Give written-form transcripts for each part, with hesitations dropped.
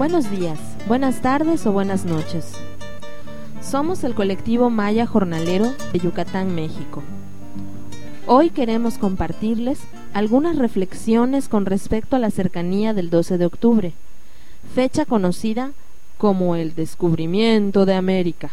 Buenos días, buenas tardes o buenas noches. Somos el colectivo Maya Jornalero de Yucatán, México. Hoy queremos compartirles algunas reflexiones con respecto a la cercanía del 12 de octubre, fecha conocida como el descubrimiento de América.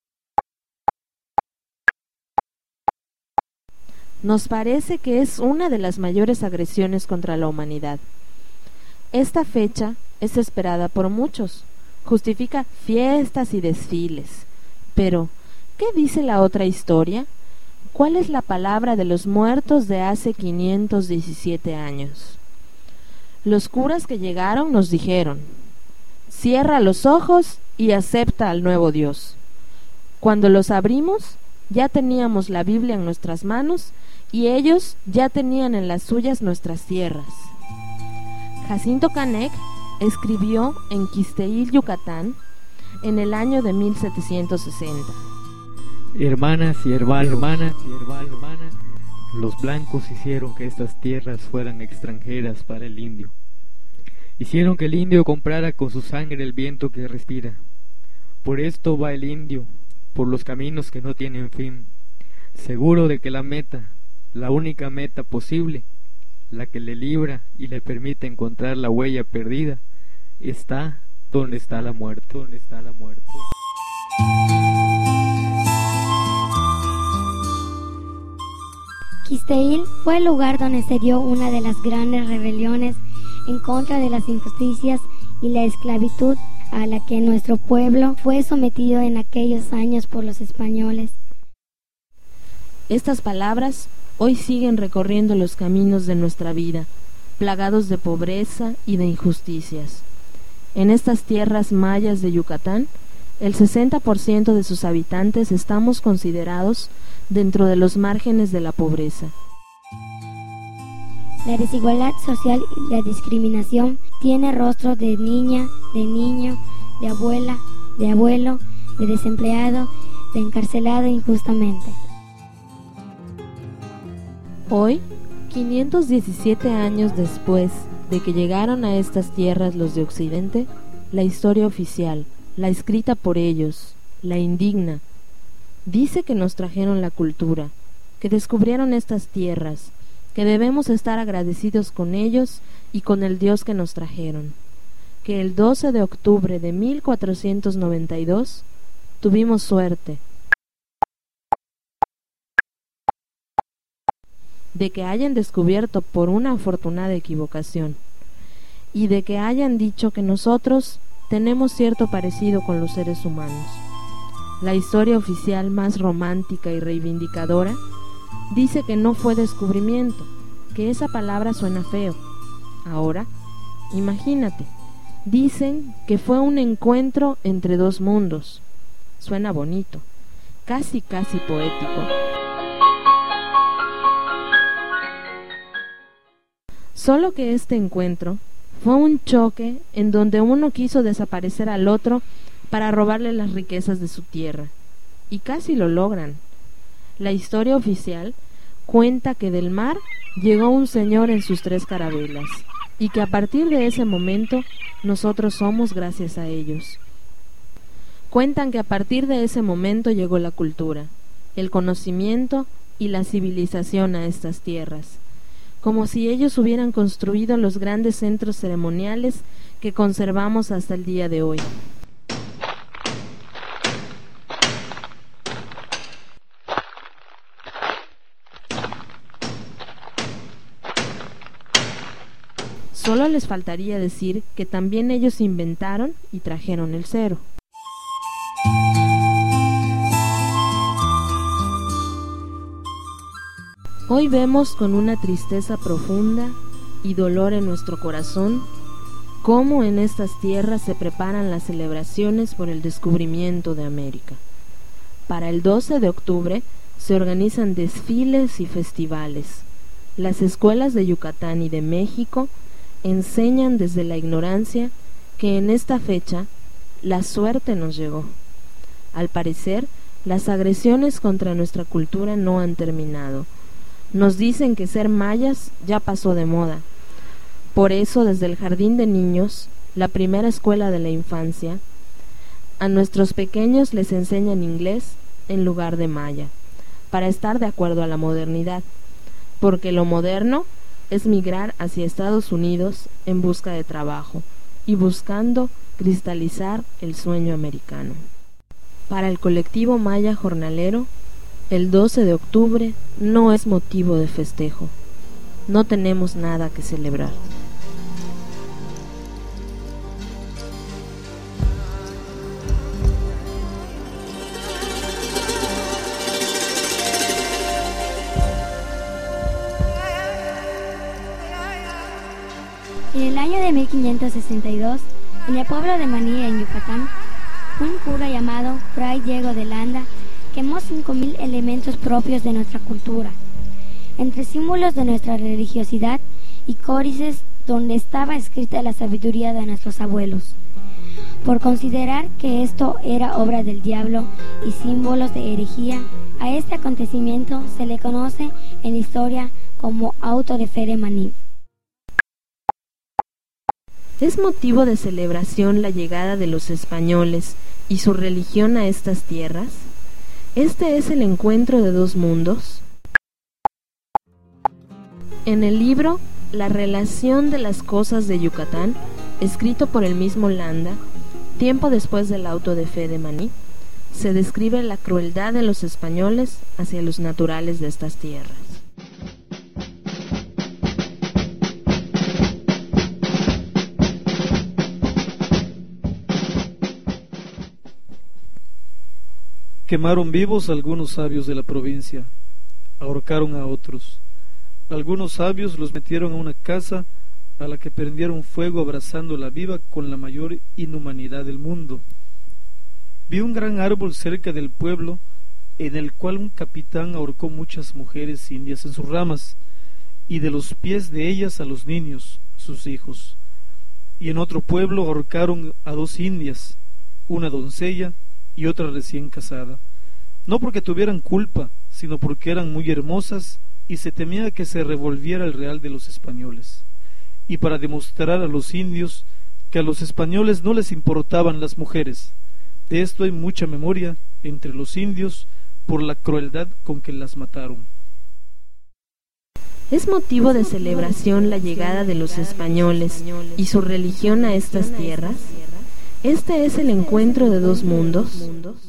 Nos parece que es una de las mayores agresiones contra la humanidad. Esta fecha es esperada por muchos, justifica fiestas y desfiles. Pero, ¿qué dice la otra historia? ¿Cuál es la palabra de los muertos de hace 517 años? Los curas que llegaron nos dijeron: cierra los ojos y acepta al nuevo Dios. Cuando los abrimos, ya teníamos la Biblia en nuestras manos y ellos ya tenían en las suyas nuestras tierras. Jacinto Canec escribió en Quisteil, Yucatán, en el año de 1760. Hermanas y hermanos, los blancos hicieron que estas tierras fueran extranjeras para el indio. Hicieron que el indio comprara con su sangre el viento que respira. Por esto va el indio, por los caminos que no tienen fin, seguro de que la meta, la única meta posible, la que le libra y le permite encontrar la huella perdida, está donde está la muerte. Quisteil fue el lugar donde se dio una de las grandes rebeliones en contra de las injusticias y la esclavitud a la que nuestro pueblo fue sometido en aquellos años por los españoles. Estas palabras hoy siguen recorriendo los caminos de nuestra vida, plagados de pobreza y de injusticias. En estas tierras mayas de Yucatán, el 60% de sus habitantes estamos considerados dentro de los márgenes de la pobreza. La desigualdad social y la discriminación tiene rostro de niña, de niño, de abuela, de abuelo, de desempleado, de encarcelado injustamente. Hoy, 517 años después de que llegaron a estas tierras los de Occidente, la historia oficial, la escrita por ellos, la indigna, dice que nos trajeron la cultura, que descubrieron estas tierras, que debemos estar agradecidos con ellos y con el Dios que nos trajeron, que el 12 de octubre de 1492 tuvimos suerte de que hayan descubierto por una afortunada equivocación y de que hayan dicho que nosotros tenemos cierto parecido con los seres humanos. La historia oficial más romántica y reivindicadora dice que no fue descubrimiento, que esa palabra suena feo. Ahora, imagínate, dicen que fue un encuentro entre dos mundos. Suena bonito, casi poético. Solo que este encuentro fue un choque en donde uno quiso desaparecer al otro para robarle las riquezas de su tierra, y casi lo logran. La historia oficial cuenta que del mar llegó un señor en sus 3 carabelas, y que a partir de ese momento nosotros somos gracias a ellos. Cuentan que a partir de ese momento llegó la cultura, el conocimiento y la civilización a estas tierras, como si ellos hubieran construido los grandes centros ceremoniales que conservamos hasta el día de hoy. Solo les faltaría decir que también ellos inventaron y trajeron el cero. Hoy vemos con una tristeza profunda y dolor en nuestro corazón cómo en estas tierras se preparan las celebraciones por el descubrimiento de América. Para el 12 de octubre se organizan desfiles y festivales. Las escuelas de Yucatán y de México enseñan desde la ignorancia que en esta fecha la suerte nos llegó. Al parecer, las agresiones contra nuestra cultura no han terminado. Nos dicen que ser mayas ya pasó de moda. Por eso, desde el jardín de niños, la primera escuela de la infancia, a nuestros pequeños les enseñan inglés en lugar de maya, para estar de acuerdo a la modernidad, porque lo moderno es migrar hacia Estados Unidos en busca de trabajo y buscando cristalizar el sueño americano. Para el colectivo maya jornalero, el 12 de octubre no es motivo de festejo. No tenemos nada que celebrar. En el año de 1562, en el pueblo de Maní, en Yucatán, un cura llamado Fray Diego de Landa quemó 5.000 elementos propios de nuestra cultura, entre símbolos de nuestra religiosidad y códices donde estaba escrita la sabiduría de nuestros abuelos. Por considerar que esto era obra del diablo y símbolos de herejía, a este acontecimiento se le conoce en la historia como auto de fe de Maní. ¿Es motivo de celebración la llegada de los españoles y su religión a estas tierras? ¿Este es el encuentro de dos mundos? En el libro La relación de las cosas de Yucatán, escrito por el mismo Landa, tiempo después del auto de fe de Maní, se describe la crueldad de los españoles hacia los naturales de estas tierras. Quemaron vivos a algunos sabios de la provincia, ahorcaron a otros. Algunos sabios los metieron a una casa a la que prendieron fuego abrazándola viva con la mayor inhumanidad del mundo. Vi un gran árbol cerca del pueblo en el cual un capitán ahorcó muchas mujeres indias en sus ramas, y de los pies de ellas a los niños, sus hijos. Y en otro pueblo ahorcaron a 2 indias, una doncella y otra recién casada, no porque tuvieran culpa, sino porque eran muy hermosas y se temía que se revolviera el real de los españoles, y para demostrar a los indios que a los españoles no les importaban las mujeres. De esto hay mucha memoria entre los indios por la crueldad con que las mataron. ¿Es motivo de celebración la llegada de los españoles y su religión a estas tierras? ¿Este es el encuentro de dos mundos?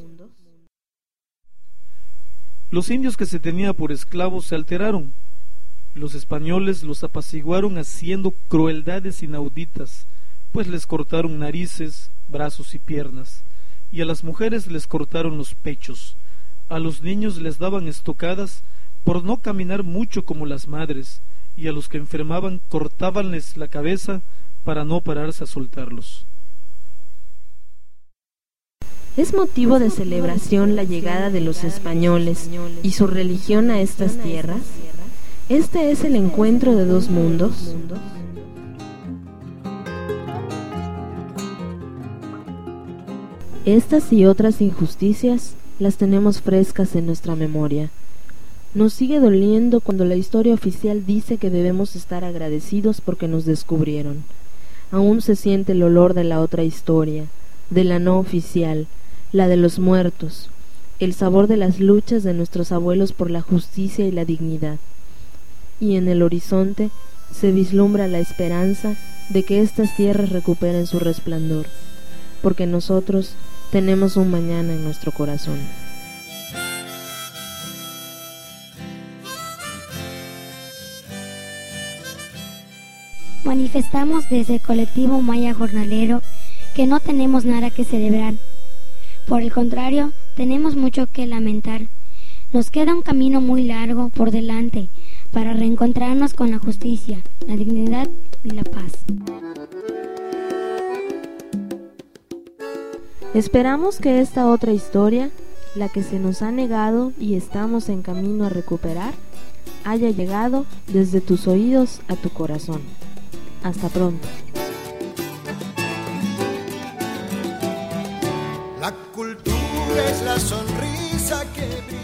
Los indios que se tenía por esclavos se alteraron. Los españoles los apaciguaron haciendo crueldades inauditas, pues les cortaron narices, brazos y piernas, y a las mujeres les cortaron los pechos. A los niños les daban estocadas por no caminar mucho como las madres, y a los que enfermaban cortábanles la cabeza para no pararse a soltarlos. ¿Es motivo de celebración la llegada de los españoles y su religión a estas tierras? ¿Este es el encuentro de dos mundos? Estas y otras injusticias las tenemos frescas en nuestra memoria. Nos sigue doliendo cuando la historia oficial dice que debemos estar agradecidos porque nos descubrieron. Aún se siente el olor de la otra historia, de la no oficial, la de los muertos, el sabor de las luchas de nuestros abuelos por la justicia y la dignidad. Y en el horizonte se vislumbra la esperanza de que estas tierras recuperen su resplandor, porque nosotros tenemos un mañana en nuestro corazón. Manifestamos desde el colectivo Maya Jornalero que no tenemos nada que celebrar. Por el contrario, tenemos mucho que lamentar. Nos queda un camino muy largo por delante para reencontrarnos con la justicia, la dignidad y la paz. Esperamos que esta otra historia, la que se nos ha negado y estamos en camino a recuperar, haya llegado desde tus oídos a tu corazón. Hasta pronto. La cultura es la sonrisa que brilla.